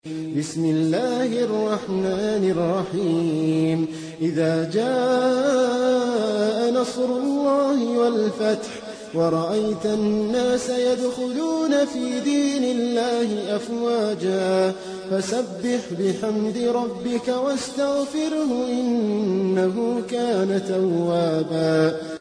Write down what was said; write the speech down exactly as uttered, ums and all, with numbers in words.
بسم الله الرحمن الرحيم إذا جاء نصر الله والفتح ورأيت الناس يدخلون في دين الله أفواجا فسبح بحمد ربك واستغفره إنه كان توابا